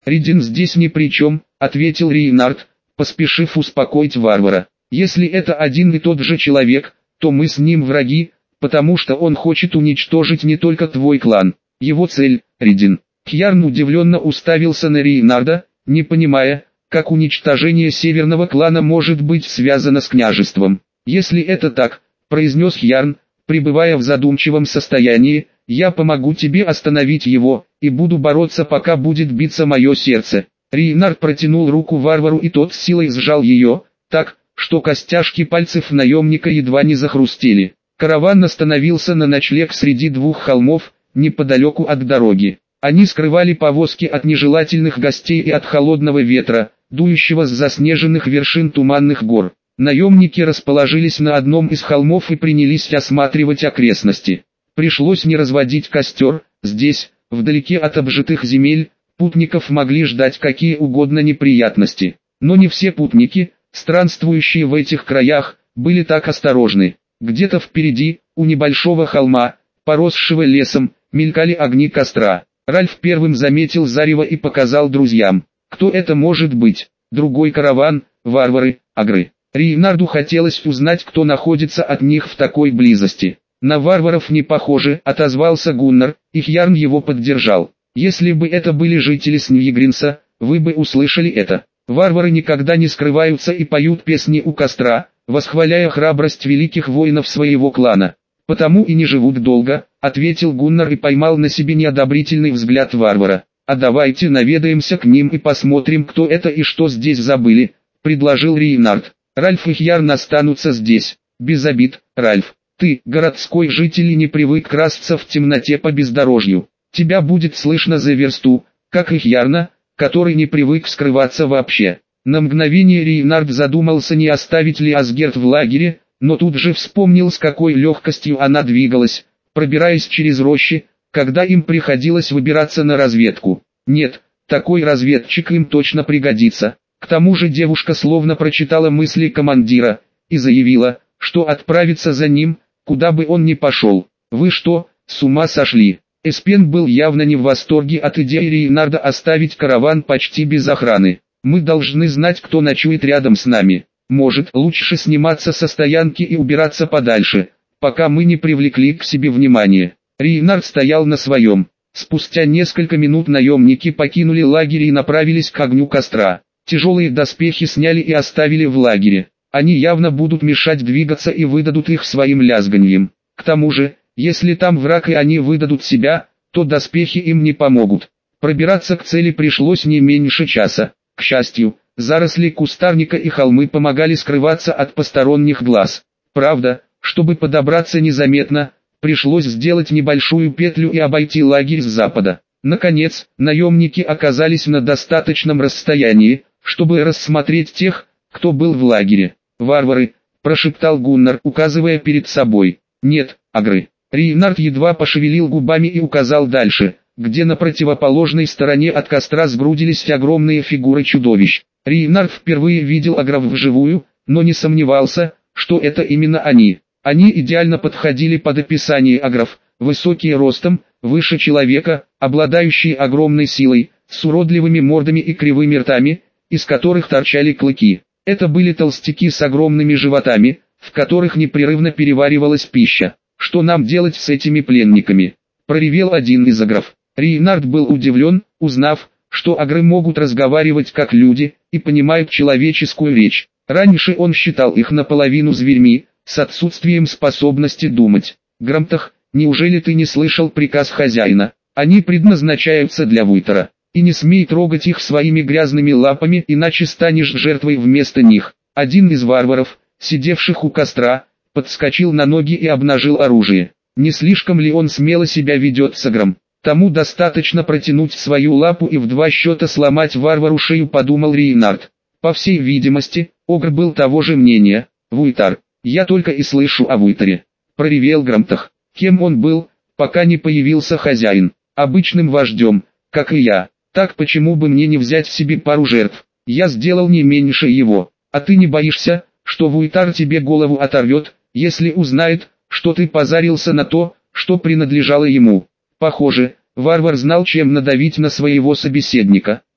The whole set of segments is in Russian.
Ридин здесь ни при чем, ответил Рейнард, поспешив успокоить варвара. Если это один и тот же человек, то мы с ним враги, потому что он хочет уничтожить не только твой клан. Его цель – Ридин. Хьярн удивленно уставился на Рейнарда, не понимая, как уничтожение северного клана может быть связано с княжеством. Если это так, произнес Хьярн, пребывая в задумчивом состоянии, я помогу тебе остановить его, и буду бороться, пока будет биться мое сердце. Рейнард протянул руку варвару, и тот с силой сжал ее, так, что костяшки пальцев наемника едва не захрустели. Караван остановился на ночлег среди двух холмов, неподалеку от дороги. Они скрывали повозки от нежелательных гостей и от холодного ветра, дующего с заснеженных вершин туманных гор. Наемники расположились на одном из холмов и принялись осматривать окрестности. Пришлось не разводить костер, здесь, вдалеке от обжитых земель, путников могли ждать какие угодно неприятности. Но не все путники, странствующие в этих краях, были так осторожны. Где-то впереди, у небольшого холма, поросшего лесом, мелькали огни костра. Ральф первым заметил зарево и показал друзьям. Кто это может быть? Другой караван, варвары, агры. Рейнарду хотелось узнать, кто находится от них в такой близости. На варваров не похоже, отозвался Гуннар, и Хьярн его поддержал. Если бы это были жители Сньегринса, вы бы услышали это. Варвары никогда не скрываются и поют песни у костра, восхваляя храбрость великих воинов своего клана. Потому и не живут долго, ответил Гуннар и поймал на себе неодобрительный взгляд варвара. А давайте наведаемся к ним и посмотрим, кто это и что здесь забыли, предложил Рейнард. Ральф и Хьярн останутся здесь. Без обид, Ральф. Ты, городской житель, не привык красться в темноте по бездорожью. Тебя будет слышно за версту, как и Хьярна, который не привык скрываться вообще. На мгновение Рейнард задумался, не оставить ли Асгерт в лагере, но тут же вспомнил, с какой легкостью она двигалась, пробираясь через рощи, когда им приходилось выбираться на разведку. Нет, такой разведчик им точно пригодится. К тому же девушка словно прочитала мысли командира, и заявила, что отправится за ним, куда бы он ни пошел. Вы что, с ума сошли? Эспен был явно не в восторге от идеи Рейнарда оставить караван почти без охраны. Мы должны знать, кто ночует рядом с нами. Может, лучше сниматься со стоянки и убираться подальше, пока мы не привлекли к себе внимание. Рейнард стоял на своем. Спустя несколько минут наемники покинули лагерь и направились к огню костра. Тяжелые доспехи сняли и оставили в лагере. Они явно будут мешать двигаться и выдадут их своим лязганьем. К тому же, если там враг и они выдадут себя, то доспехи им не помогут. Пробираться к цели пришлось не меньше часа. К счастью, заросли кустарника и холмы помогали скрываться от посторонних глаз. Правда, чтобы подобраться незаметно, пришлось сделать небольшую петлю и обойти лагерь с запада. Наконец, наемники оказались на достаточном расстоянии, чтобы рассмотреть тех, кто был в лагере. «Варвары», – прошептал Гуннар, указывая перед собой. «Нет, агры». Рейнард едва пошевелил губами и указал дальше, где на противоположной стороне от костра сгрудились огромные фигуры чудовищ. Рейнард впервые видел агров вживую, но не сомневался, что это именно они. Они идеально подходили под описание агров, высокие ростом, выше человека, обладающие огромной силой, с уродливыми мордами и кривыми ртами, из которых торчали клыки. Это были толстяки с огромными животами, в которых непрерывно переваривалась пища. «Что нам делать с этими пленниками?» – проревел один из агров. Рейнард был удивлен, узнав, что агры могут разговаривать как люди и понимают человеческую речь. Раньше он считал их наполовину зверьми, с отсутствием способности думать. «Грамтах, неужели ты не слышал приказ хозяина? Они предназначаются для Вуйтера. И не смей трогать их своими грязными лапами, иначе станешь жертвой вместо них». Один из варваров, сидевших у костра, подскочил на ноги и обнажил оружие. Не слишком ли он смело себя ведет с агром? Тому достаточно протянуть свою лапу и в два счета сломать варвару шею, подумал Рейнард. По всей видимости, огр был того же мнения. «Вуйтар, я только и слышу о Вуйтере», — проревел Грамтах. Кем он был, пока не появился хозяин? Обычным вождем, как и я. Так почему бы мне не взять себе пару жертв? Я сделал не меньше его. А ты не боишься, что Вуйтар тебе голову оторвет, если узнает, что ты позарился на то, что принадлежало ему? Похоже, варвар знал, чем надавить на своего собеседника.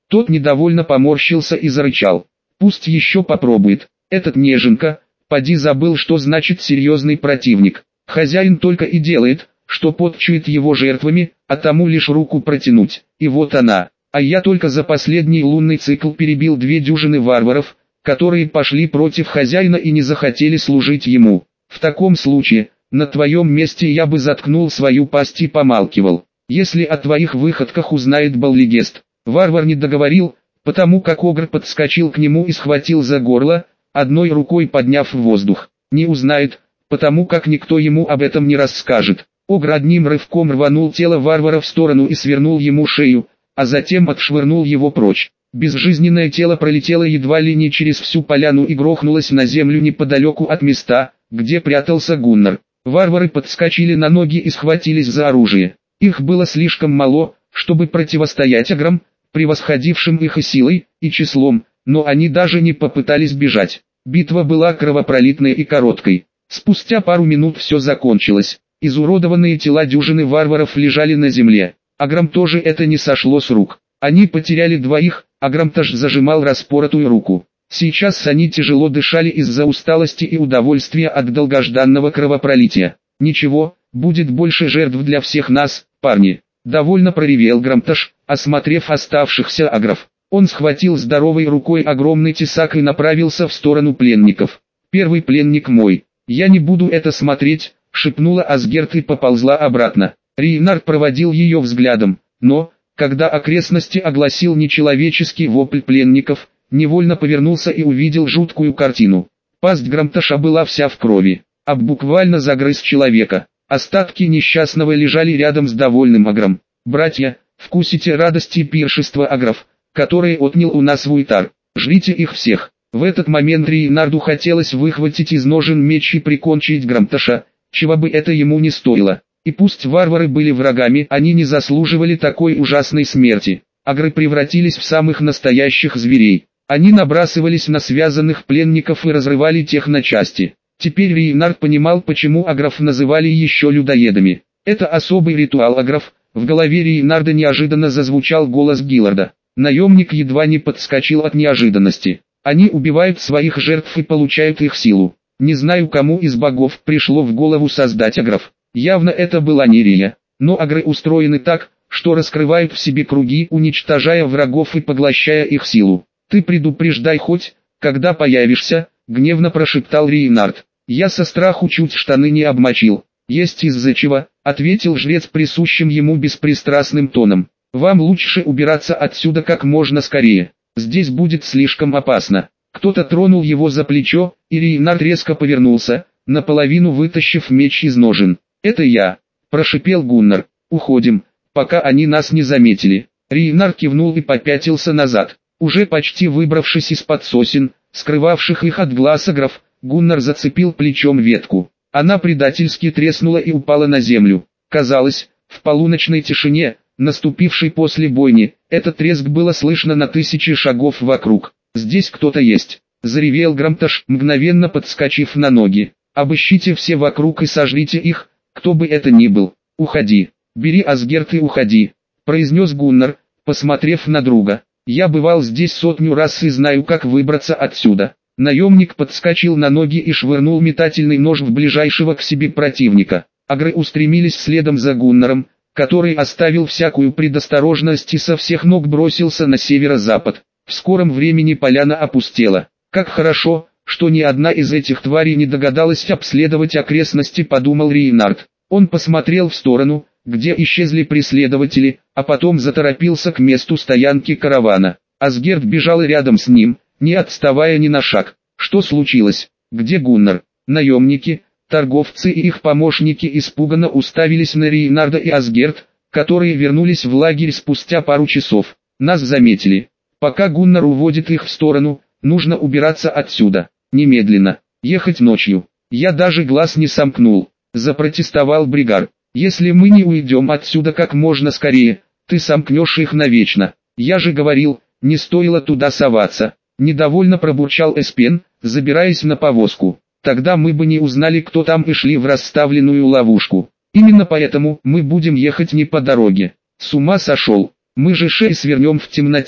Тот недовольно поморщился и зарычал. Пусть еще попробует. Этот неженка, поди забыл, что значит серьезный противник. Хозяин только и делает, что подчует его жертвами, а тому лишь руку протянуть. И вот она. А я только за последний лунный цикл перебил 2 дюжины варваров, которые пошли против хозяина и не захотели служить ему. В таком случае, на твоем месте я бы заткнул свою пасть и помалкивал. Если о твоих выходках узнает Баллигест. Варвар не договорил, потому как Огр подскочил к нему и схватил за горло, одной рукой подняв в воздух. Не узнает, потому как никто ему об этом не расскажет. Огр одним рывком рванул тело варвара в сторону и свернул ему шею, а затем отшвырнул его прочь. Безжизненное тело пролетело едва ли не через всю поляну и грохнулось на землю неподалеку от места, где прятался Гуннар. Варвары подскочили на ноги и схватились за оружие. Их было слишком мало, чтобы противостоять аграм, превосходившим их и силой, и числом, но они даже не попытались бежать. Битва была кровопролитной и короткой. Спустя пару минут все закончилось. Изуродованные тела дюжины варваров лежали на земле. Аграм тоже это не сошло с рук. Они потеряли 2, Аграмташ зажимал распоротую руку. Сейчас они тяжело дышали из-за усталости и удовольствия от долгожданного кровопролития. «Ничего, будет больше жертв для всех нас, парни», — довольно проревел Грамташ, осмотрев оставшихся агров. Он схватил здоровой рукой огромный тесак и направился в сторону пленников. «Первый пленник мой. Я не буду это смотреть», — шепнула Асгерт и поползла обратно. Рейнард проводил ее взглядом, но, когда окрестности огласил нечеловеческий вопль пленников, невольно повернулся и увидел жуткую картину. Пасть Грамташа была вся в крови, буквально загрыз человека. Остатки несчастного лежали рядом с довольным агром. «Братья, вкусите радости пиршества агров, которые отнял у нас Вуйтар. Жрите их всех». В этот момент Рейнарду хотелось выхватить из ножен меч и прикончить Грамташа, чего бы это ему не стоило. И пусть варвары были врагами, они не заслуживали такой ужасной смерти. Агры превратились в самых настоящих зверей. Они набрасывались на связанных пленников и разрывали тех на части. Теперь Рейнард понимал, почему агров называли еще людоедами. Это особый ритуал агров. В голове Рейнарда неожиданно зазвучал голос Гилларда. Наемник едва не подскочил от неожиданности. Они убивают своих жертв и получают их силу. Не знаю, кому из богов пришло в голову создать агров. Явно это была не Рия. Но агры устроены так, что раскрывают в себе круги, уничтожая врагов и поглощая их силу. «Ты предупреждай хоть, когда появишься», — гневно прошептал Рейнард. «Я со страху чуть штаны не обмочил». «Есть из-за чего», — ответил жрец присущим ему беспристрастным тоном. «Вам лучше убираться отсюда как можно скорее. Здесь будет слишком опасно». Кто-то тронул его за плечо, и Рейнард резко повернулся, наполовину вытащив меч из ножен. «Это я», — прошипел Гуннар. «Уходим, пока они нас не заметили». Рейнард кивнул и попятился назад. Уже почти выбравшись из-под сосен, скрывавших их от глаз агров, Гуннар зацепил плечом ветку. Она предательски треснула и упала на землю. Казалось, в полуночной тишине, наступившей после бойни, этот треск было слышно на 1000 шагов вокруг. «Здесь кто-то есть», — заревел Грамташ, мгновенно подскочив на ноги. «Обыщите все вокруг и сожрите их, кто бы это ни был. Уходи, бери Асгерт и уходи», — произнес Гуннар, посмотрев на друга. «Я бывал здесь 100 раз и знаю, как выбраться отсюда». Наемник подскочил на ноги и швырнул метательный нож в ближайшего к себе противника. Агры устремились следом за Гуннаром, который оставил всякую предосторожность и со всех ног бросился на северо-запад. В скором времени поляна опустела. «Как хорошо, что ни одна из этих тварей не догадалась обследовать окрестности», — подумал Рейнард. Он посмотрел в сторону, где исчезли преследователи, а потом заторопился к месту стоянки каравана. Асгерт бежал рядом с ним, не отставая ни на шаг. Что случилось? Где Гуннар? Наемники, торговцы и их помощники испуганно уставились на Рейнарда и Асгерт, которые вернулись в лагерь спустя пару часов. «Нас заметили. Пока Гуннар уводит их в сторону, нужно убираться отсюда. Немедленно. Ехать ночью». «Я даже глаз не сомкнул», — запротестовал Бригар. «Если мы не уйдем отсюда как можно скорее, ты сомкнешь их навечно. Я же говорил, не стоило туда соваться». Недовольно пробурчал Эспен, забираясь на повозку. «Тогда мы бы не узнали, кто там, и шли в расставленную ловушку. Именно поэтому мы будем ехать не по дороге». «С ума сошел. Мы же шеи свернем в темноте».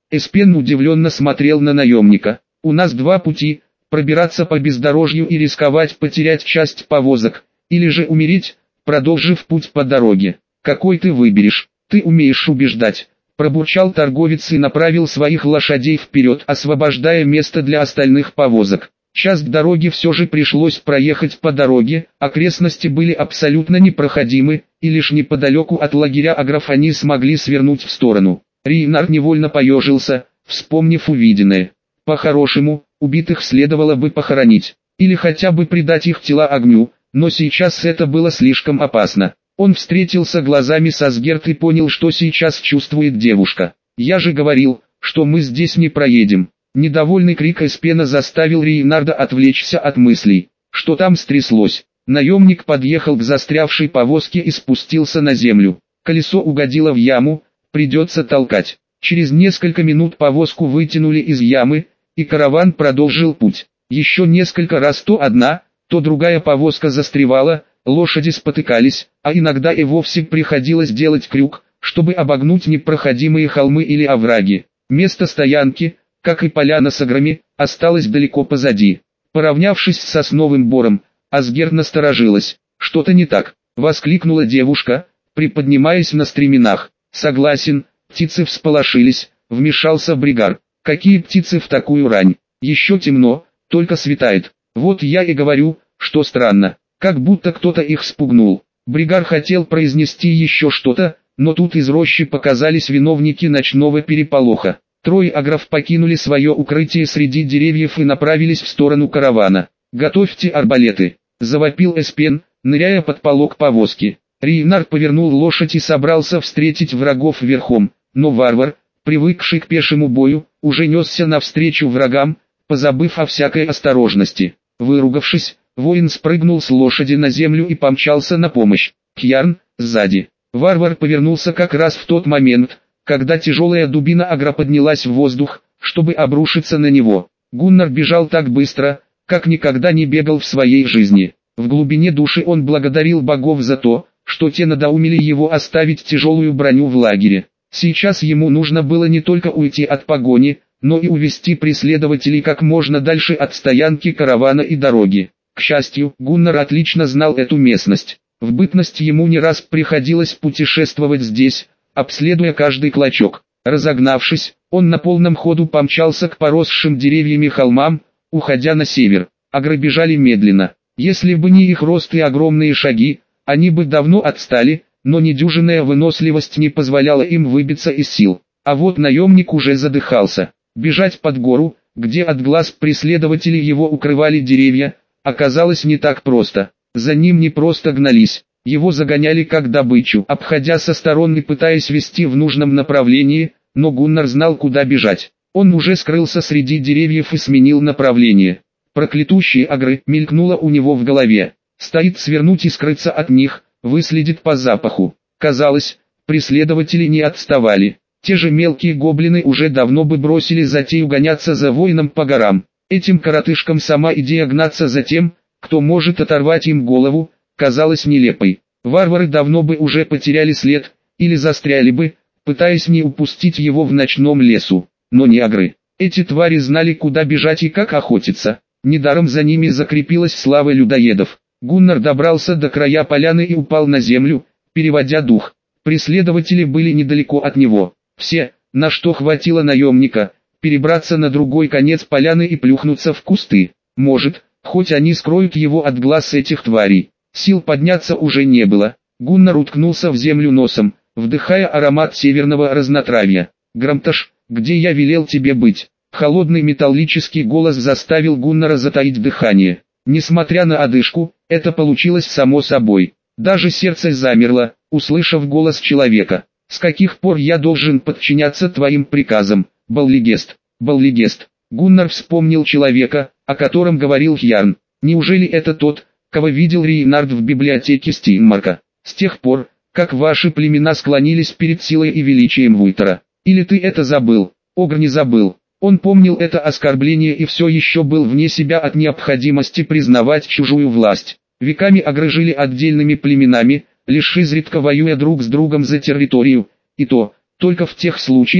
Эспен удивленно смотрел на наемника. У нас два пути: пробираться по бездорожью и рисковать потерять часть повозок, или же умереть, продолжив путь по дороге. Какой ты выберешь? Ты умеешь убеждать, пробурчал торговец и направил своих лошадей вперед, освобождая место для остальных повозок. Часть дороги все же пришлось проехать по дороге, окрестности были абсолютно непроходимы, и лишь неподалеку от лагеря агров они смогли свернуть в сторону. Рейнард невольно поежился, вспомнив увиденное. По-хорошему, убитых следовало бы похоронить, или хотя бы предать их тела огню, но сейчас это было слишком опасно. Он встретился глазами с Асгерт и понял, что сейчас чувствует девушка. «Я же говорил, что мы здесь не проедем». Недовольный крик Эспена заставил Рейнарда отвлечься от мыслей. Что там стряслось? Наемник подъехал к застрявшей повозке и спустился на землю. Колесо угодило в яму, придется толкать. Через несколько минут повозку вытянули из ямы, и караван продолжил путь. Еще несколько раз то одна, то другая повозка застревала, лошади спотыкались, а иногда и вовсе приходилось делать крюк, чтобы обогнуть непроходимые холмы или овраги. Место стоянки, как и поляна с аграми, осталось далеко позади. Поравнявшись с сосновым бором, Асгерт насторожилась. «Что-то не так», — воскликнула девушка, приподнимаясь на стременах. «Согласен, птицы всполошились», — вмешался Бригар. «Какие птицы в такую рань? Еще темно, только светает. Вот я и говорю, что странно, как будто кто-то их спугнул». Бригар хотел произнести еще что-то, но тут из рощи показались виновники ночного переполоха. Трое агров покинули свое укрытие среди деревьев и направились в сторону каравана. «Готовьте арбалеты!» — завопил Эспен, ныряя под полог повозки. Рейнард повернул лошадь и собрался встретить врагов верхом, но варвар, привыкший к пешему бою, уже несся навстречу врагам, позабыв о всякой осторожности. Выругавшись, воин спрыгнул с лошади на землю и помчался на помощь. Кьярн, сзади. Варвар повернулся как раз в тот момент, когда тяжелая дубина агра поднялась в воздух, чтобы обрушиться на него. Гуннар бежал так быстро, как никогда не бегал в своей жизни. В глубине души он благодарил богов за то, что те надоумили его оставить тяжелую броню в лагере. Сейчас ему нужно было не только уйти от погони, но и увести преследователей как можно дальше от стоянки каравана и дороги. К счастью, Гуннар отлично знал эту местность. В бытность ему не раз приходилось путешествовать здесь, обследуя каждый клочок. Разогнавшись, он на полном ходу помчался к поросшим деревьями холмам, уходя на север. Агры бежали медленно. Если бы не их рост и огромные шаги, они бы давно отстали, но недюжинная выносливость не позволяла им выбиться из сил. А вот наемник уже задыхался. Бежать под гору, где от глаз преследователей его укрывали деревья, оказалось не так просто. За ним не просто гнались, его загоняли как добычу, обходя со сторон и пытаясь вести в нужном направлении, но Гуннар знал, куда бежать. Он уже скрылся среди деревьев и сменил направление. Проклятущие агры мелькнуло у него в голове. Стоит свернуть и скрыться от них, выследит по запаху. Казалось, преследователи не отставали. Те же мелкие гоблины уже давно бы бросили затею гоняться за воином по горам. Этим коротышкам сама идея гнаться за тем, кто может оторвать им голову, казалась нелепой. Варвары давно бы уже потеряли след, или застряли бы, пытаясь не упустить его в ночном лесу. Но не агры. Эти твари знали, куда бежать и как охотиться. Недаром за ними закрепилась слава людоедов. Гуннар добрался до края поляны и упал на землю, переводя дух. Преследователи были недалеко от него. Все, на что хватило наемника, перебраться на другой конец поляны и плюхнуться в кусты. Может, хоть они скроют его от глаз этих тварей. Сил подняться уже не было. Гуннар уткнулся в землю носом, вдыхая аромат северного разнотравья. «Грамташ, где я велел тебе быть?» Холодный металлический голос заставил Гуннара затаить дыхание. Несмотря на одышку, это получилось само собой. Даже сердце замерло, услышав голос человека. «С каких пор я должен подчиняться твоим приказам, Баллигест?» «Баллигест». Гуннар вспомнил человека, о котором говорил Кьярн. Неужели это тот, кого видел Рейнард в библиотеке Стейнмарка? С тех пор, как ваши племена склонились перед силой и величием Вуйтера. Или ты это забыл?» Огр не забыл. Он помнил это оскорбление и все еще был вне себя от необходимости признавать чужую власть. Веками агры жили отдельными племенами, лишь изредка воюя друг с другом за территорию, и то, только в тех случаях,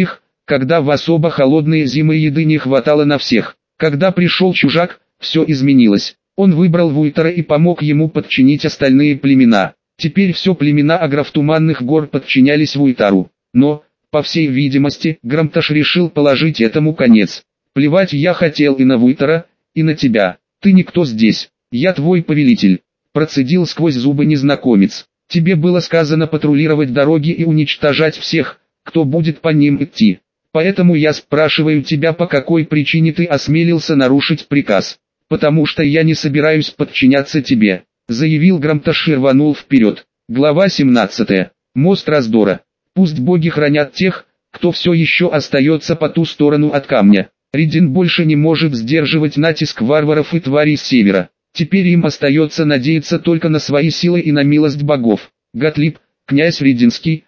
когда в особо холодные зимы еды не хватало на всех. Когда пришел чужак, все изменилось. Он выбрал Вуйтера и помог ему подчинить остальные племена. Теперь все племена Агров Туманных гор подчинялись Вуйтеру. Но, по всей видимости, Грамташ решил положить этому конец. Плевать я хотел и на Вуйтера, и на тебя. Ты никто здесь. Я твой повелитель. Процедил сквозь зубы незнакомец. Тебе было сказано патрулировать дороги и уничтожать всех, кто будет по ним идти. Поэтому я спрашиваю тебя, по какой причине ты осмелился нарушить приказ. Потому что я не собираюсь подчиняться тебе, заявил Грамташ и рванул вперед. Глава 17. Мост раздора. Пусть боги хранят тех, кто все еще остается по ту сторону от камня. Ридин больше не может сдерживать натиск варваров и тварей с севера. Теперь им остается надеяться только на свои силы и на милость богов. Готлиб, князь Ридинский,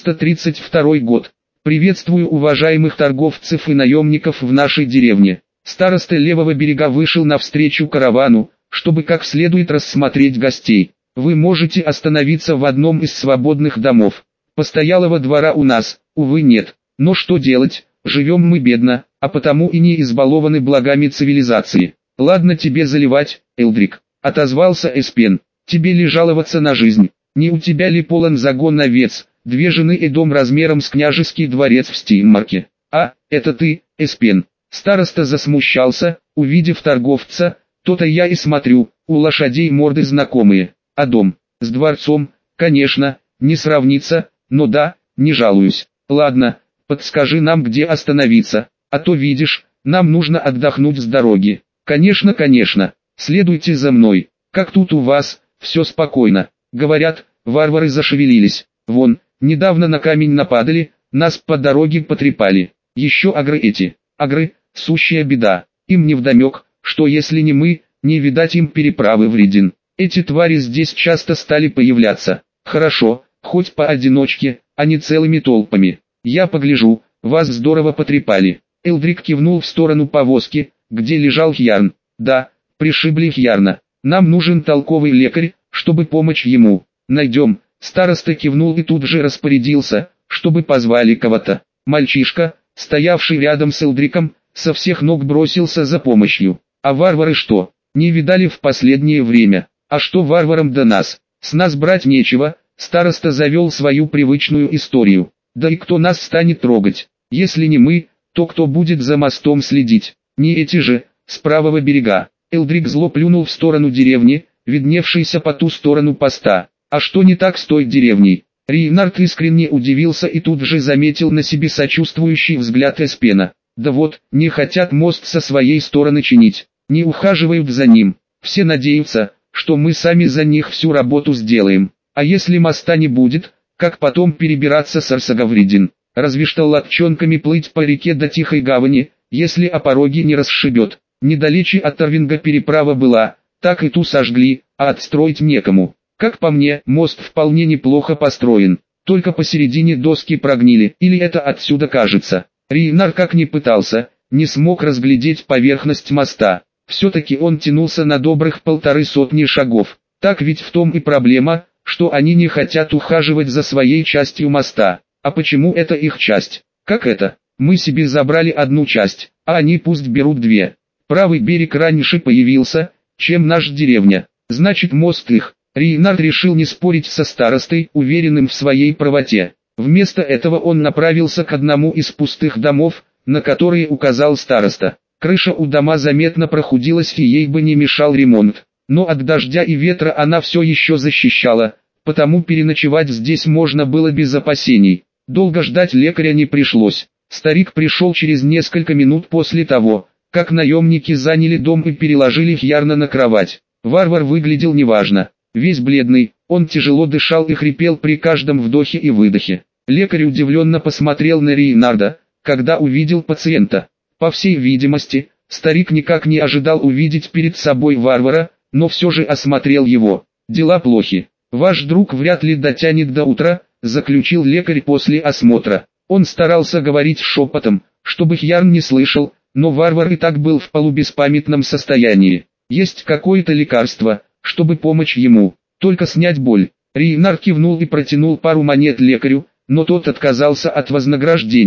332 год. Приветствую уважаемых торговцев и наемников в нашей деревне. Староста левого берега вышел навстречу каравану, чтобы как следует рассмотреть гостей. Вы можете остановиться в одном из свободных домов. Постоялого двора у нас, увы, нет. Но что делать, живем мы бедно, а потому и не избалованы благами цивилизации. Ладно тебе заливать, Элдрик, отозвался Эспен. Тебе ли жаловаться на жизнь? Не у тебя ли полон загон овец, 2 жены и дом размером с княжеский дворец в Стейнмарке? А, это ты, Эспен. Староста засмущался, увидев торговца. То-то я и смотрю, у лошадей морды знакомые. А дом, с дворцом, конечно, не сравнится, но да, не жалуюсь. Ладно, подскажи нам, где остановиться, а то видишь, нам нужно отдохнуть с дороги. Конечно, конечно, следуйте за мной. Как тут у вас, все спокойно. Говорят, варвары зашевелились. Вон, недавно на камень нападали, нас по дороге потрепали. Еще агры эти. Агры, сущая беда. Им невдомек, что если не мы, не видать им переправы в Ридин. Эти твари здесь часто стали появляться. Хорошо, хоть поодиночке, а не целыми толпами. Я погляжу, вас здорово потрепали. Элдрик кивнул в сторону повозки, где лежал Хьярн. Да, пришибли Хьярна. Нам нужен толковый лекарь, чтобы помочь ему. Найдем. Староста кивнул и тут же распорядился, чтобы позвали кого-то. Мальчишка, стоявший рядом с Элдриком, со всех ног бросился за помощью. А варвары что, не видали в последнее время? А что варварам до нас? С нас брать нечего. Староста завел свою привычную историю. Да и кто нас станет трогать? Если не мы, то кто будет за мостом следить? Не эти же, с правого берега. Элдрик зло плюнул в сторону деревни, видневшейся по ту сторону поста. А что не так с той деревней? Рейнард искренне удивился и тут же заметил на себе сочувствующий взгляд Эспена. Да вот, не хотят мост со своей стороны чинить, не ухаживают за ним. Все надеются, что мы сами за них всю работу сделаем. А если моста не будет, как потом перебираться с Арсага в Ридин? Разве что лодчонками плыть по реке до Тихой гавани, если о пороге не расшибет. Недалече от Тарвинга переправа была, так и ту сожгли, а отстроить некому. Как по мне, мост вполне неплохо построен, только посередине доски прогнили, или это отсюда кажется. Рейнар как ни пытался, не смог разглядеть поверхность моста. Все-таки он тянулся на добрых 150 шагов. Так ведь в том и проблема, что они не хотят ухаживать за своей частью моста. А почему это их часть? Как это? Мы себе забрали одну часть, а они пусть берут 2. Правый берег раньше появился, чем наша деревня. Значит, мост их. Рейнард решил не спорить со старостой, уверенным в своей правоте. Вместо этого он направился к одному из пустых домов, на которые указал староста. Крыша у дома заметно прохудилась и ей бы не мешал ремонт. Но от дождя и ветра она все еще защищала, потому переночевать здесь можно было без опасений. Долго ждать лекаря не пришлось. Старик пришел через несколько минут после того, как наемники заняли дом и переложили Хьярна на кровать. Варвар выглядел неважно. Весь бледный, он тяжело дышал и хрипел при каждом вдохе и выдохе. Лекарь удивленно посмотрел на Рейнарда, когда увидел пациента. По всей видимости, старик никак не ожидал увидеть перед собой варвара, но все же осмотрел его. «Дела плохи. Ваш друг вряд ли дотянет до утра», — заключил лекарь после осмотра. Он старался говорить шепотом, чтобы Хьярн не слышал, но варвар и так был в полубеспамятном состоянии. «Есть какое-то лекарство, чтобы помочь ему, только снять боль». Рейнар кивнул и протянул пару монет лекарю, но тот отказался от вознаграждения.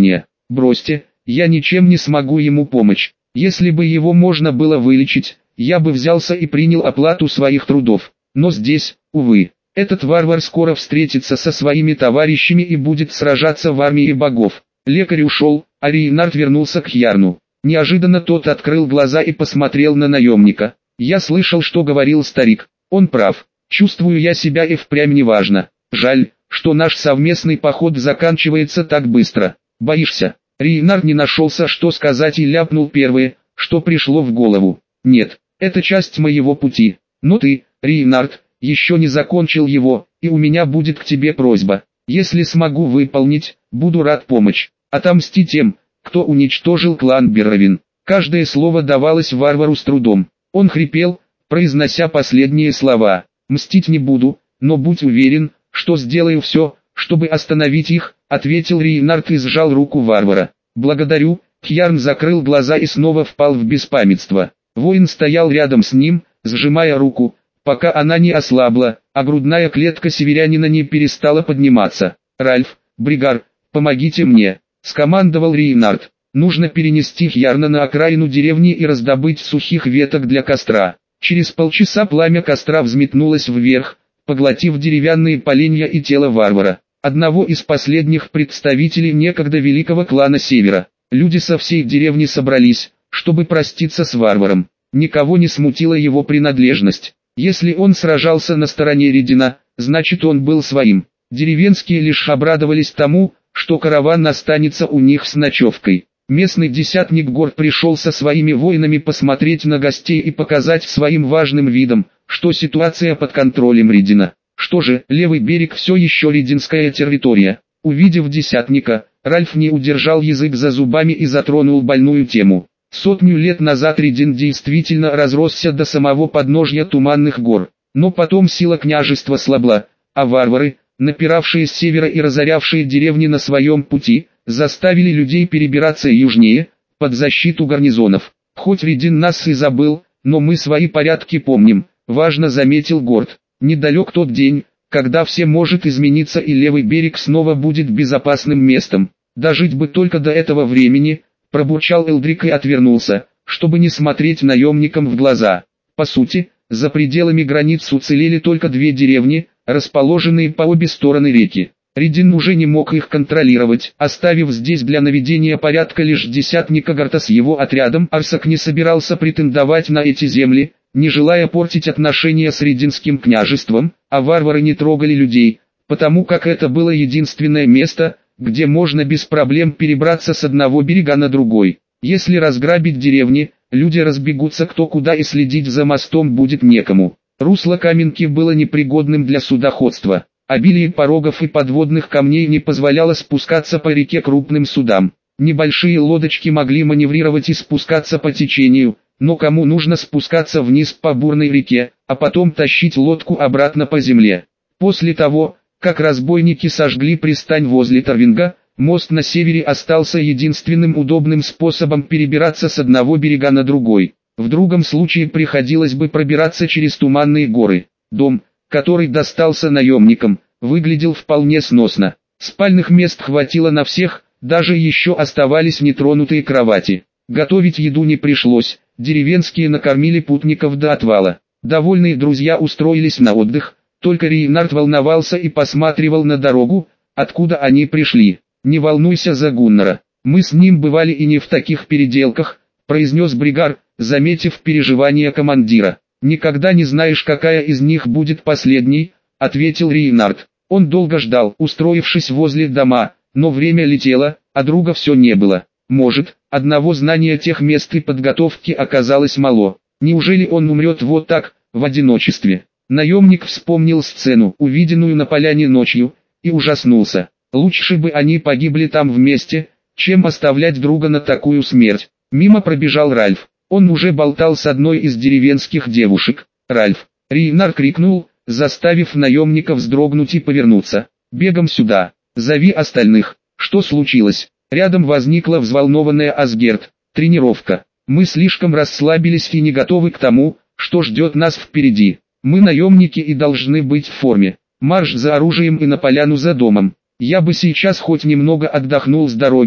Бросьте, я ничем не смогу ему помочь. Если бы его можно было вылечить, я бы взялся и принял оплату своих трудов. Но здесь, увы, этот варвар скоро встретится со своими товарищами и будет сражаться в армии богов. Лекарь ушел, а Рейнард вернулся к Хьярну. Неожиданно тот открыл глаза и посмотрел на наемника. Я слышал, что говорил старик. Он прав. Чувствую я себя и впрямь неважно. Жаль, что наш совместный поход заканчивается так быстро. Боишься? Рейнард не нашелся, что сказать, и ляпнул первое, что пришло в голову. Нет, это часть моего пути. Но ты, Рейнард, еще не закончил его, и у меня будет к тебе просьба. Если смогу выполнить, буду рад помочь. Отомсти тем, кто уничтожил клан Берровин. Каждое слово давалось варвару с трудом. Он хрипел, произнося последние слова. «Мстить не буду, но будь уверен, что сделаю все, чтобы остановить их», — ответил Рейнард и сжал руку варвара. «Благодарю». Хьярн закрыл глаза и снова впал в беспамятство. Воин стоял рядом с ним, сжимая руку, пока она не ослабла, а грудная клетка северянина не перестала подниматься. «Ральф, Бригар, помогите мне», — скомандовал Рейнард. «Нужно перенести Хьярна на окраину деревни и раздобыть сухих веток для костра». Через полчаса пламя костра взметнулось вверх, поглотив деревянные поленья и тело варвара, одного из последних представителей некогда великого клана Севера. Люди со всей деревни собрались, чтобы проститься с варваром. Никого не смутила его принадлежность. Если он сражался на стороне Редина, значит он был своим. Деревенские лишь обрадовались тому, что караван останется у них с ночевкой. Местный десятник гор пришел со своими воинами посмотреть на гостей и показать своим важным видом, что ситуация под контролем Редина. Что же, левый берег все еще рединская территория. Увидев десятника, Ральф не удержал язык за зубами и затронул больную тему. 100 лет назад Редин действительно разросся до самого подножья Туманных гор. Но потом сила княжества слабла, а варвары, напиравшие с севера и разорявшие деревни на своем пути, заставили людей перебираться южнее, под защиту гарнизонов. Хоть Редин нас и забыл, но мы свои порядки помним, важно заметил Горд. Недалек тот день, когда все может измениться и левый берег снова будет безопасным местом. Дожить бы только до этого времени, пробурчал Элдрик и отвернулся, чтобы не смотреть наемникам в глаза. По сути, за пределами границ уцелели только две деревни, расположенные по обе стороны реки. Редин уже не мог их контролировать, оставив здесь для наведения порядка лишь десятника Гарта с его отрядом. Арсак не собирался претендовать на эти земли, не желая портить отношения с Рединским княжеством, а варвары не трогали людей, потому как это было единственное место, где можно без проблем перебраться с одного берега на другой. Если разграбить деревни, люди разбегутся кто куда и следить за мостом будет некому. Русло Каменки было непригодным для судоходства. Обилие порогов и подводных камней не позволяло спускаться по реке крупным судам. Небольшие лодочки могли маневрировать и спускаться по течению, но кому нужно спускаться вниз по бурной реке, а потом тащить лодку обратно по земле? После того, как разбойники сожгли пристань возле Тарвинга, мост на севере остался единственным удобным способом перебираться с одного берега на другой. В другом случае приходилось бы пробираться через Туманные горы. Дом, который достался наемникам, выглядел вполне сносно. Спальных мест хватило на всех, даже еще оставались нетронутые кровати. Готовить еду не пришлось, деревенские накормили путников до отвала. Довольные друзья устроились на отдых, только Рейнард волновался и посматривал на дорогу, откуда они пришли. «Не волнуйся за Гуннара, мы с ним бывали и не в таких переделках», произнес Бригар, заметив переживания командира. «Никогда не знаешь, какая из них будет последней», — ответил Рейнард. Он долго ждал, устроившись возле дома, но время летело, а друга все не было. Может, одного знания тех мест и подготовки оказалось мало. Неужели он умрет вот так, в одиночестве? Наемник вспомнил сцену, увиденную на поляне ночью, и ужаснулся. Лучше бы они погибли там вместе, чем оставлять друга на такую смерть. Мимо пробежал Ральф. Он уже болтал с одной из деревенских девушек. «Ральф!» — Рейнард крикнул, заставив наемника вздрогнуть и повернуться. «Бегом сюда! Зови остальных!» «Что случилось?» Рядом возникла взволнованная Асгерт. «Тренировка. Мы слишком расслабились и не готовы к тому, что ждет нас впереди. Мы наемники и должны быть в форме. Марш за оружием и на поляну за домом. Я бы сейчас хоть немного отдохнул с дороги,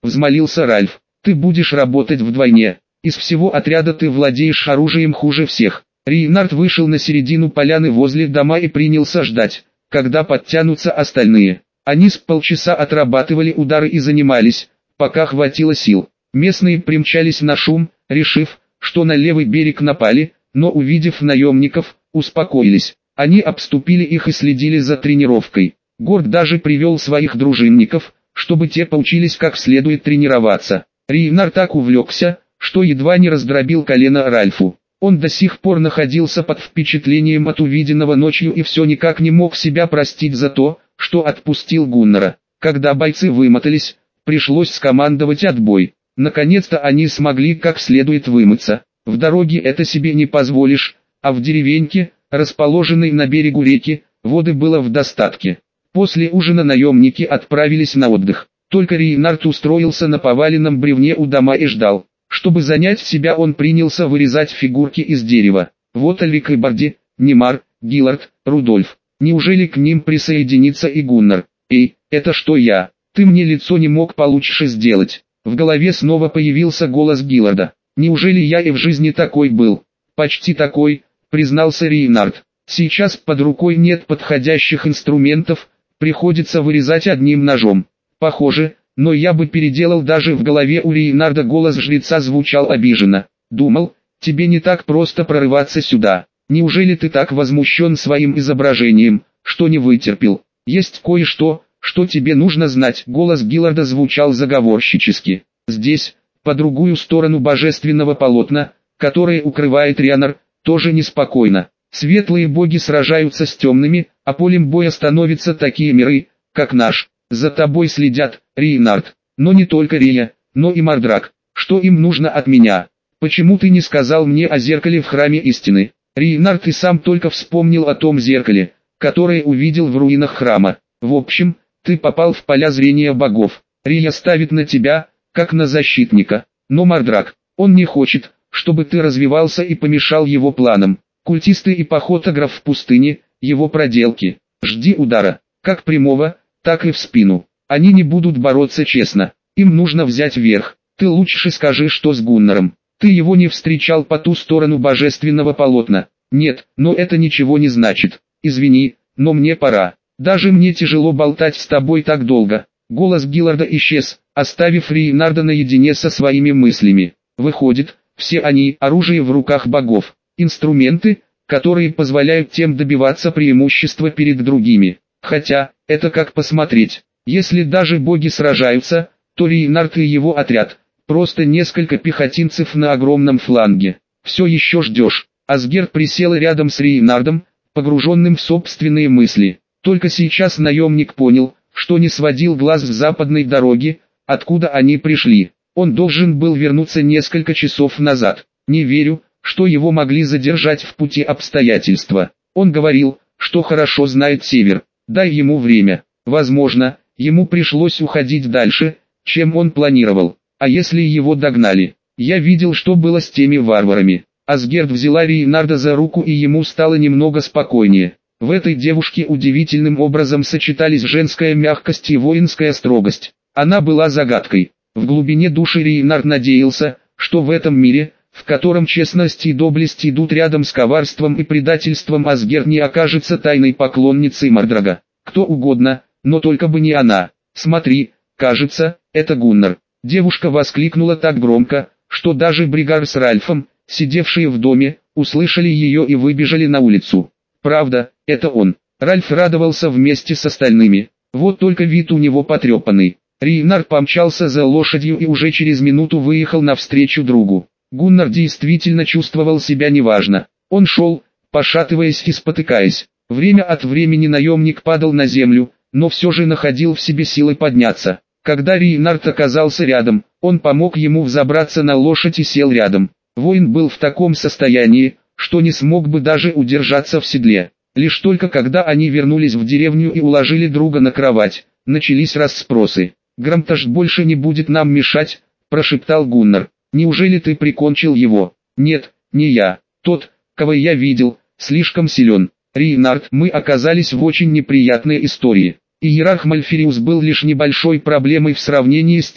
взмолился Ральф. «Ты будешь работать вдвойне. Из всего отряда ты владеешь оружием хуже всех». Рейнард вышел на середину поляны возле дома и принялся ждать, когда подтянутся остальные. Они с полчаса отрабатывали удары и занимались, пока хватило сил. Местные примчались на шум, решив, что на левый берег напали, но увидев наемников, успокоились. Они обступили их и следили за тренировкой. Горд даже привел своих дружинников, чтобы те поучились как следует тренироваться. Рейнар так увлекся, что едва не раздробил колено Ральфу. Он до сих пор находился под впечатлением от увиденного ночью и все никак не мог себя простить за то, что отпустил Гуннара. Когда бойцы вымотались, пришлось скомандовать отбой. Наконец-то они смогли как следует вымыться. В дороге это себе не позволишь, а в деревеньке, расположенной на берегу реки, воды было в достатке. После ужина наемники отправились на отдых. Только Рейнард устроился на поваленном бревне у дома и ждал. Чтобы занять себя, он принялся вырезать фигурки из дерева. Вот Альрик и Барди, Немар, Гиллард, Рудольф. Неужели к ним присоединится и Гуннар? «Эй, это что я? Ты мне лицо не мог получше сделать». В голове снова появился голос Гилларда. «Неужели я и в жизни такой был?» «Почти такой», признался Рейнард. «Сейчас под рукой нет подходящих инструментов, приходится вырезать одним ножом. Похоже, но я бы переделал». Даже в голове у Рейнарда голос жреца звучал обиженно. «Думал, тебе не так просто прорываться сюда. Неужели ты так возмущен своим изображением, что не вытерпел? Есть кое-что, что тебе нужно знать». Голос Гилларда звучал заговорщически. «Здесь, по другую сторону божественного полотна, которое укрывает Рянар, тоже неспокойно. Светлые боги сражаются с темными, а полем боя становятся такие миры, как наш. За тобой следят, Рейнард. Но не только Рия, но и Мардрак. Что им нужно от меня? Почему ты не сказал мне о зеркале в храме истины?» Рейнард и сам только вспомнил о том зеркале, которое увидел в руинах храма. «В общем, ты попал в поля зрения богов. Рия ставит на тебя, как на защитника. Но Мардрак, он не хочет, чтобы ты развивался и помешал его планам. Культисты и похотограф в пустыне, его проделки. Жди удара, как прямого, так и в спину. Они не будут бороться честно. Им нужно взять верх. Ты лучше скажи, что с Гуннаром. Ты его не встречал по ту сторону божественного полотна?» «Нет, но это ничего не значит. Извини, но мне пора. Даже мне тяжело болтать с тобой так долго». Голос Гилларда исчез, оставив Рейнарда наедине со своими мыслями. Выходит, все они – оружие в руках богов. Инструменты, которые позволяют тем добиваться преимущества перед другими. Хотя, это как посмотреть. Если даже боги сражаются, то Рейнард и его отряд – просто несколько пехотинцев на огромном фланге. «Все еще ждешь». Асгерд присела рядом с Рейнардом, погруженным в собственные мысли. Только сейчас наемник понял, что не сводил глаз с западной дороги, откуда они пришли. Он должен был вернуться несколько часов назад. Не верю, что его могли задержать в пути обстоятельства. Он говорил, что хорошо знает север. Дай ему время. Возможно, ему пришлось уходить дальше, чем он планировал. А если его догнали? Я видел, что было с теми варварами. Асгерд взяла Рейнарда за руку, и ему стало немного спокойнее. В этой девушке удивительным образом сочетались женская мягкость и воинская строгость. Она была загадкой. В глубине души Рейнард надеялся, что в этом мире, в котором честность и доблесть идут рядом с коварством и предательством, Асгерд не окажется тайной поклонницей Мардрага. Кто угодно, но только бы не она. «Смотри, кажется, это Гуннар». Девушка воскликнула так громко, что даже Бригар с Ральфом, сидевшие в доме, услышали ее и выбежали на улицу. «Правда, это он». Ральф радовался вместе с остальными. Вот только вид у него потрепанный. Рейнард помчался за лошадью и уже через минуту выехал навстречу другу. Гуннар действительно чувствовал себя неважно. Он шел, пошатываясь и спотыкаясь. Время от времени наемник падал на землю, но все же находил в себе силы подняться. Когда Рейнард оказался рядом, он помог ему взобраться на лошадь и сел рядом. Воин был в таком состоянии, что не смог бы даже удержаться в седле. Лишь только когда они вернулись в деревню и уложили друга на кровать, начались расспросы. «Грамташ больше не будет нам мешать», – прошептал Гуннар. «Неужели ты прикончил его?» «Нет, не я. Тот, кого я видел, слишком силен. Рейнард, мы оказались в очень неприятной истории. Иерарх Мальфириус был лишь небольшой проблемой в сравнении с тем,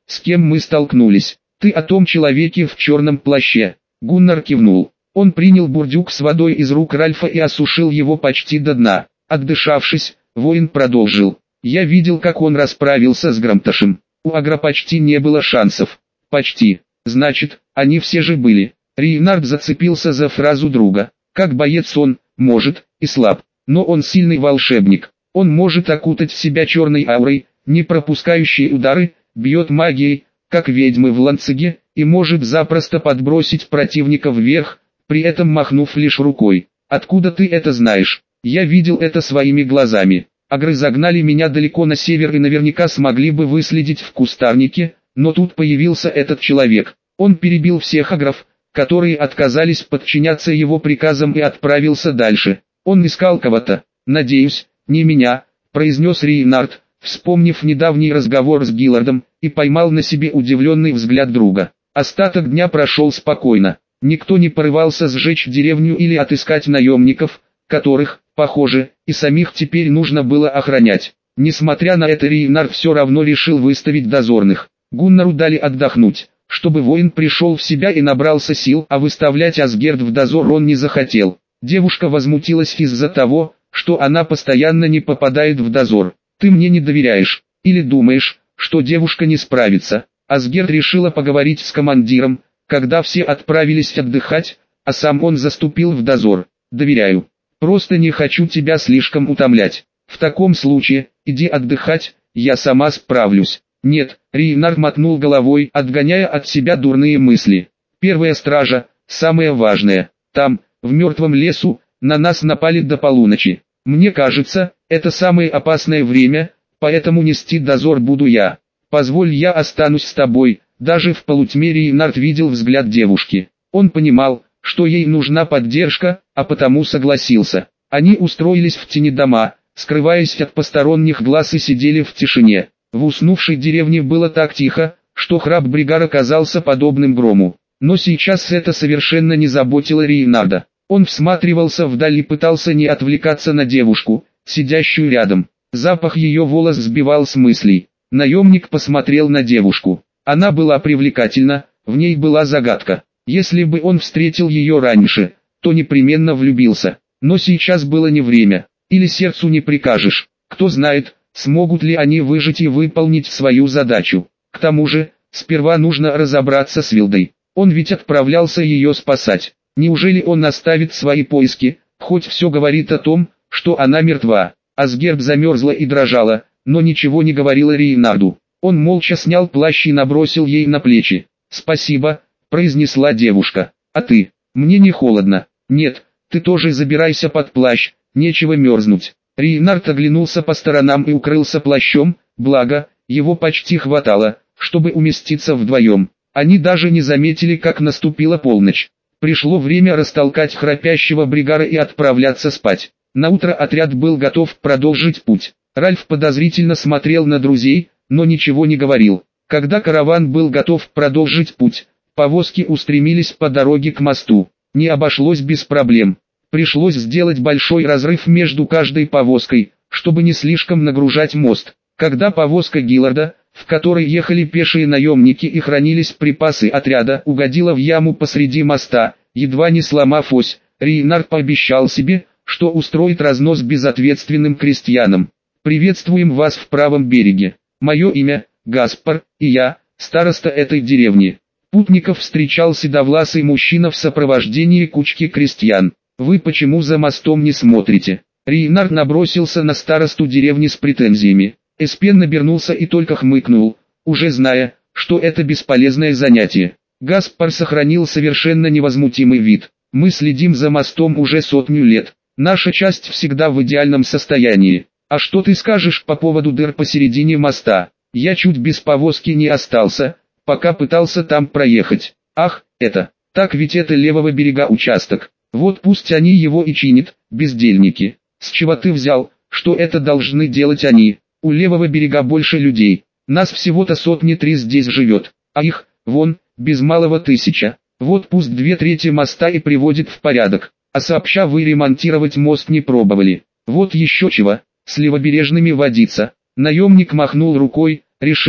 с кем мы столкнулись. Ты о том человеке в черном плаще. Гуннар кивнул. Он принял бурдюк с водой из рук Ральфа и осушил его почти до дна. Отдышавшись, воин продолжил. Я видел, как он расправился с Громташем. У Агра почти не было шансов. Почти. Значит, они все же были. Рейнард зацепился за фразу друга. Как боец он, может, и слаб. Но он сильный волшебник. Он может окутать себя черной аурой, не пропускающей удары, бьет магией, как ведьмы в ланцеге, и может запросто подбросить противника вверх, при этом махнув лишь рукой. Откуда ты это знаешь? Я видел это своими глазами. Агры загнали меня далеко на север и наверняка смогли бы выследить в кустарнике, но тут появился этот человек. Он перебил всех агров, которые отказались подчиняться его приказам, и отправился дальше. Он искал кого-то. Надеюсь, не меня, произнес Рейнард, вспомнив недавний разговор с Гиллардом, и поймал на себе удивленный взгляд друга. Остаток дня прошел спокойно. Никто не порывался сжечь деревню или отыскать наемников, которых, похоже, и самих теперь нужно было охранять. Несмотря на это, Рейнард все равно решил выставить дозорных. Гуннару дали отдохнуть, чтобы воин пришел в себя и набрался сил, а выставлять Асгерд в дозор он не захотел. Девушка возмутилась из-за того, что она постоянно не попадает в дозор. «Ты мне не доверяешь, или думаешь, что девушка не справится?» Асгерд решила поговорить с командиром, когда все отправились отдыхать, а сам он заступил в дозор. «Доверяю. Просто не хочу тебя слишком утомлять. В таком случае, иди отдыхать, я сама справлюсь». «Нет», Рейнард мотнул головой, отгоняя от себя дурные мысли. «Первая стража, самое важное. Там, в мертвом лесу, на нас напали до полуночи. Мне кажется, это самое опасное время, поэтому нести дозор буду я. Позволь, я останусь с тобой». Даже в полутьме Рейнард видел взгляд девушки. Он понимал, что ей нужна поддержка, а потому согласился. Они устроились в тени дома, скрываясь от посторонних глаз, и сидели в тишине. В уснувшей деревне было так тихо, что храп Бригара казался подобным грому. Но сейчас это совершенно не заботило Рейнарда. Он всматривался вдаль и пытался не отвлекаться на девушку, сидящую рядом. Запах ее волос сбивал с мыслей. Наемник посмотрел на девушку. Она была привлекательна, в ней была загадка. Если бы он встретил ее раньше, то непременно влюбился. Но сейчас было не время. Или сердцу не прикажешь. Кто знает, смогут ли они выжить и выполнить свою задачу. К тому же, сперва нужно разобраться с Вилдой. Он ведь отправлялся ее спасать. Неужели он оставит свои поиски, хоть все говорит о том, что она мертва? Асгерд замерзла и дрожала, но ничего не говорила Рейнарду. Он молча снял плащ и набросил ей на плечи. «Спасибо», — произнесла девушка. «А ты? Мне не холодно». «Нет, ты тоже забирайся под плащ, нечего мерзнуть». Рейнард оглянулся по сторонам и укрылся плащом, благо, его почти хватало, чтобы уместиться вдвоем. Они даже не заметили, как наступила полночь. Пришло время растолкать храпящего Бригара и отправляться спать. Наутро отряд был готов продолжить путь. Ральф подозрительно смотрел на друзей, но ничего не говорил. Когда караван был готов продолжить путь, повозки устремились по дороге к мосту. Не обошлось без проблем. Пришлось сделать большой разрыв между каждой повозкой, чтобы не слишком нагружать мост. Когда повозка Гилларда, в которой ехали пешие наемники и хранились припасы отряда, угодила в яму посреди моста, едва не сломав ось, Рейнард пообещал себе, что устроит разнос безответственным крестьянам. «Приветствуем вас в правом береге. Мое имя Гаспар, и я староста этой деревни». Путников встречал седовласый мужчина в сопровождении кучки крестьян. «Вы почему за мостом не смотрите?» Рейнард набросился на старосту деревни с претензиями. Эспен набернулся и только хмыкнул, уже зная, что это бесполезное занятие. Гаспар сохранил совершенно невозмутимый вид. «Мы следим за мостом уже 100 лет. Наша часть всегда в идеальном состоянии. А что ты скажешь по поводу дыр посередине моста? Я чуть без повозки не остался, пока пытался там проехать. Ах, это, так ведь это левого берега участок. Вот пусть они его и чинят, бездельники. С чего ты взял, что это должны делать они? У левого берега больше людей. Нас всего-то 103 здесь живет, а их, вон, без малого 1000. Вот пусть 2/3 моста и приводит в порядок. А сообща вы ремонтировать мост не пробовали. Вот еще чего, с левобережными водиться». Наемник махнул рукой, решив,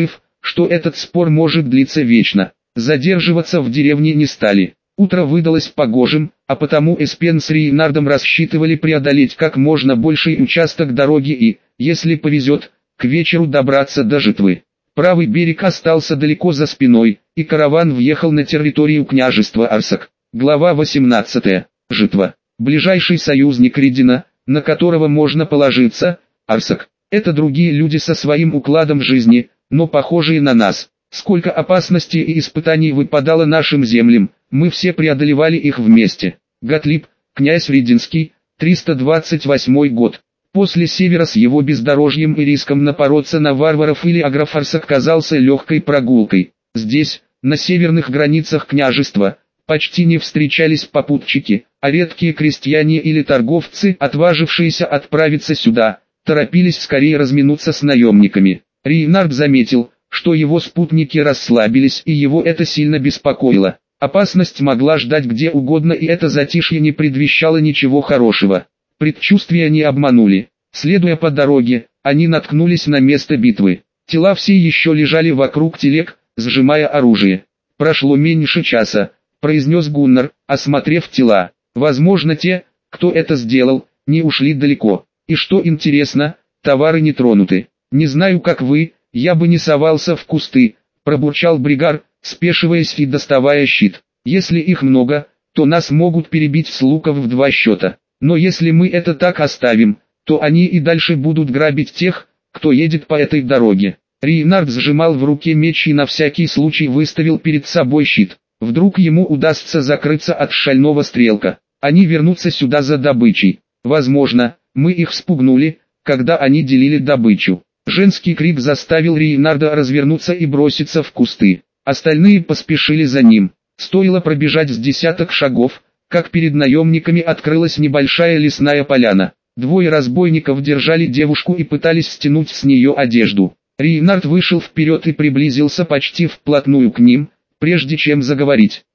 что этот спор может длиться вечно. Задерживаться в деревне не стали. Утро выдалось погожим, а потому Эспен с Рейнардом рассчитывали преодолеть как можно больший участок дороги и, если повезет, к вечеру добраться до Житвы. Правый берег остался далеко за спиной, и караван въехал на территорию княжества Арсак. Глава 18. Житва. Ближайший союзник Редина, на которого можно положиться, Арсак. Это другие люди со своим укладом жизни, но похожие на нас. Сколько опасностей и испытаний выпадало нашим землям, мы все преодолевали их вместе. Готлиб, князь Рединский, 328 год. После севера с его бездорожьем и риском напороться на варваров или агрофарсак казался легкой прогулкой. Здесь, на северных границах княжества, почти не встречались попутчики, а редкие крестьяне или торговцы, отважившиеся отправиться сюда, торопились скорее разминуться с наемниками. Рейнард заметил, что его спутники расслабились, и его это сильно беспокоило. Опасность могла ждать где угодно, и это затишье не предвещало ничего хорошего. Предчувствия не обманули. Следуя по дороге, они наткнулись на место битвы. Тела все еще лежали вокруг телег, сжимая оружие. «Прошло меньше часа», — произнес Гуннар, осмотрев тела. «Возможно, те, кто это сделал, не ушли далеко. И что интересно, товары не тронуты. Не знаю, как вы, я бы не совался в кусты», — пробурчал Бригар, спешиваясь и доставая щит. «Если их много, то нас могут перебить с луков в 2 счета. Но если мы это так оставим, то они и дальше будут грабить тех, кто едет по этой дороге». Рейнард сжимал в руке меч и на всякий случай выставил перед собой щит. Вдруг ему удастся закрыться от шального стрелка. Они вернутся сюда за добычей. Возможно, мы их спугнули, когда они делили добычу. Женский крик заставил Рейнарда развернуться и броситься в кусты. Остальные поспешили за ним. Стоило пробежать с 10 шагов, как перед наемниками открылась небольшая лесная поляна. 2 разбойников держали девушку и пытались стянуть с нее одежду. Рейнард вышел вперед и приблизился почти вплотную к ним, прежде чем заговорить.